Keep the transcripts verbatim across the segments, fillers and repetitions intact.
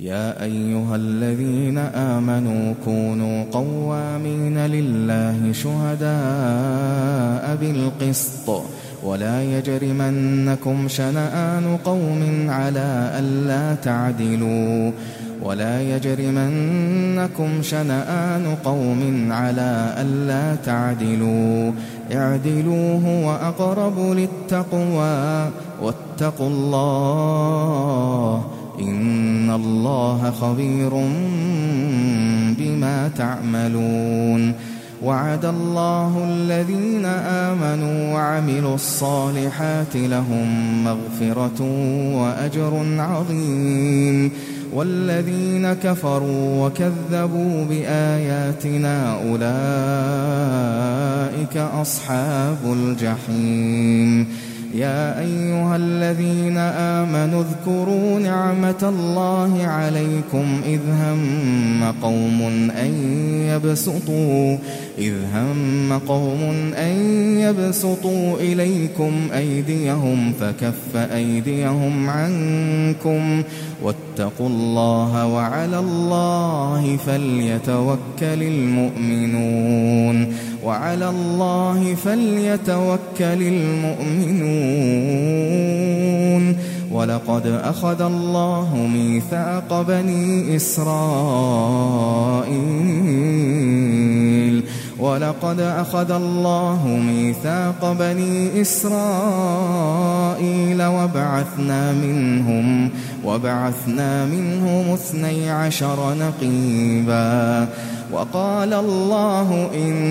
يا أيها الذين آمنوا كونوا قوامين لله شهداء بالقسط ولا يجرمنكم شنآن قوم على ألا تعدلوا ولا يجرمنكم شنآن قوم على ألا تعدلوا اعدلوا هو أقرب للتقوى واتقوا الله إن الله خبير بما تعملون. وعد الله الذين آمنوا وعملوا الصالحات لهم مغفرة وأجر عظيم والذين كفروا وكذبوا بآياتنا أولئك أصحاب الجحيم. يا أيها الذين آمنوا اذكروا نعمة الله عليكم إذ هم قوم أن يبسطوا إذ هم قوم أن يبسطوا إليكم أيديهم فكف أيديهم عنكم واتقوا الله وعلى الله فليتوكل المؤمنون وعلى الله فليتوكل المؤمنون. ولقد أخذ الله ميثاق بني إسرائيل ولقد أخذ الله ميثاق بني إسرائيل وبعثنا منهم وبعثنا منهم اثني عشر نقيبا وقال الله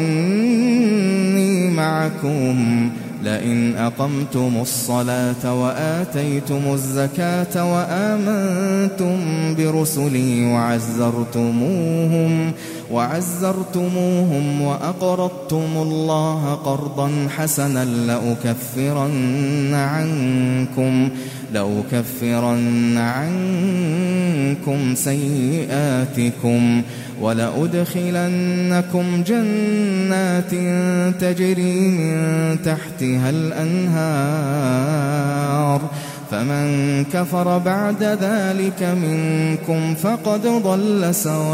إني معكم لئن أقمتم الصلاة وآتيتم الزكاة وآمنتم برسلي وعزرتموهم وعزرتموهم وأقرضتم الله قرضا حسنا لأكفرن عنكم لأكفرن عنكم سيئاتكم ولأدخلنكم جنات تجري من تحتها الأنهار فمن كفر بعد ذلك منكم فقد ضل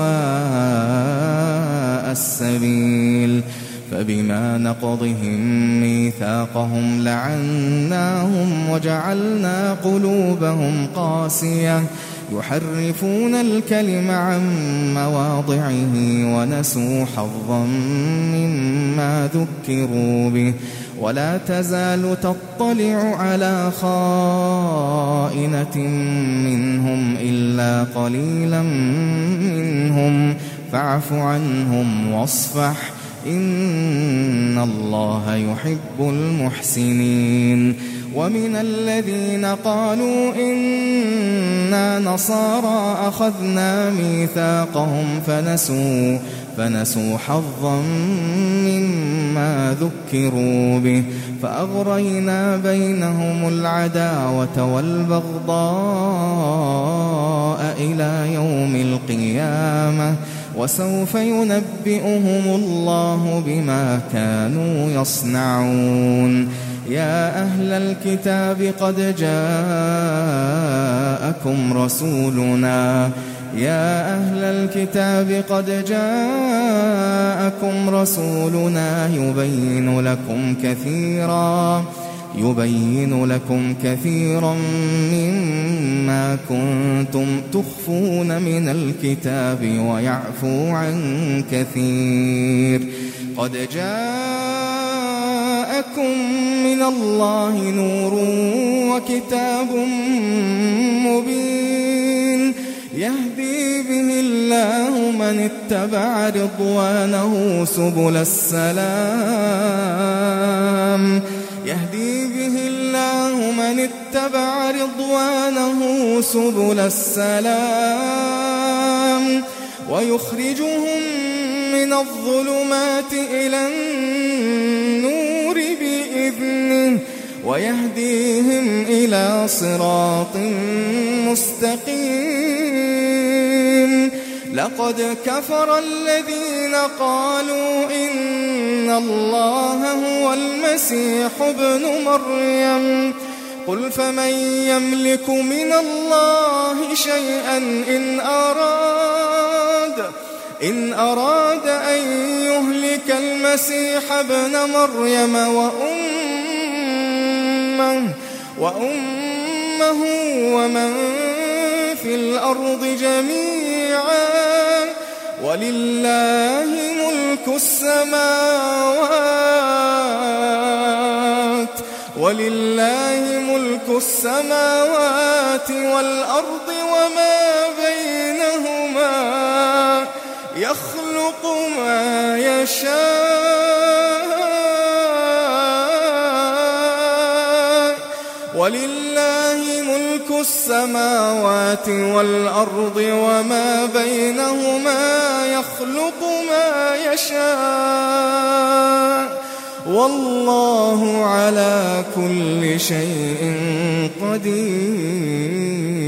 سواء السبيل. فبما نقضهم ميثاقهم لعناهم وجعلنا قلوبهم قاسية يحرفون الكلم عن مواضعه ونسوا حظا مما ذكروا به ولا تزال تطلع على خائنة منهم إلا قليلا منهم فاعف عنهم واصفح إن الله يحب المحسنين. ومن الذين قالوا إنا نصارى أخذنا ميثاقهم فنسوا فنسوا حظا مما ذكروا به فأغرينا بينهم العداوة والبغضاء إلى يوم القيامة وسوف ينبئهم الله بما كانوا يصنعون. يا أهل الكتاب قد جاءكم رسولنا يا أهل الكتاب قد جاءكم رسولنا يبين لكم كثيرا يبين لكم كثيرا مما كنتم تخفون من الكتاب ويعفو عن كثير. قد جاءكم من الله نور وكتاب مبين يهدي به الله من اتبع رضوانه سبل السلام يهدي به الله من اتبع رضوانه سبل السلام ويخرجهم من الظلمات إلى النور بإذنه ويهديهم إلى صراط مستقيم. لقد كفر الذين قالوا إن الله هو المسيح ابن مريم قل فمن يملك من الله شيئا إن أراد إن أراد أن يهلك المسيح ابن مريم وأمه وأمه ومن في الأرض جميعا ولله ملك السماوات ولله ملك السماوات والأرض وما بينهما يخلق ما يشاء ولله ملك السماوات والأرض وما بينهما يخلق ما يشاء والله على كل شيء قدير.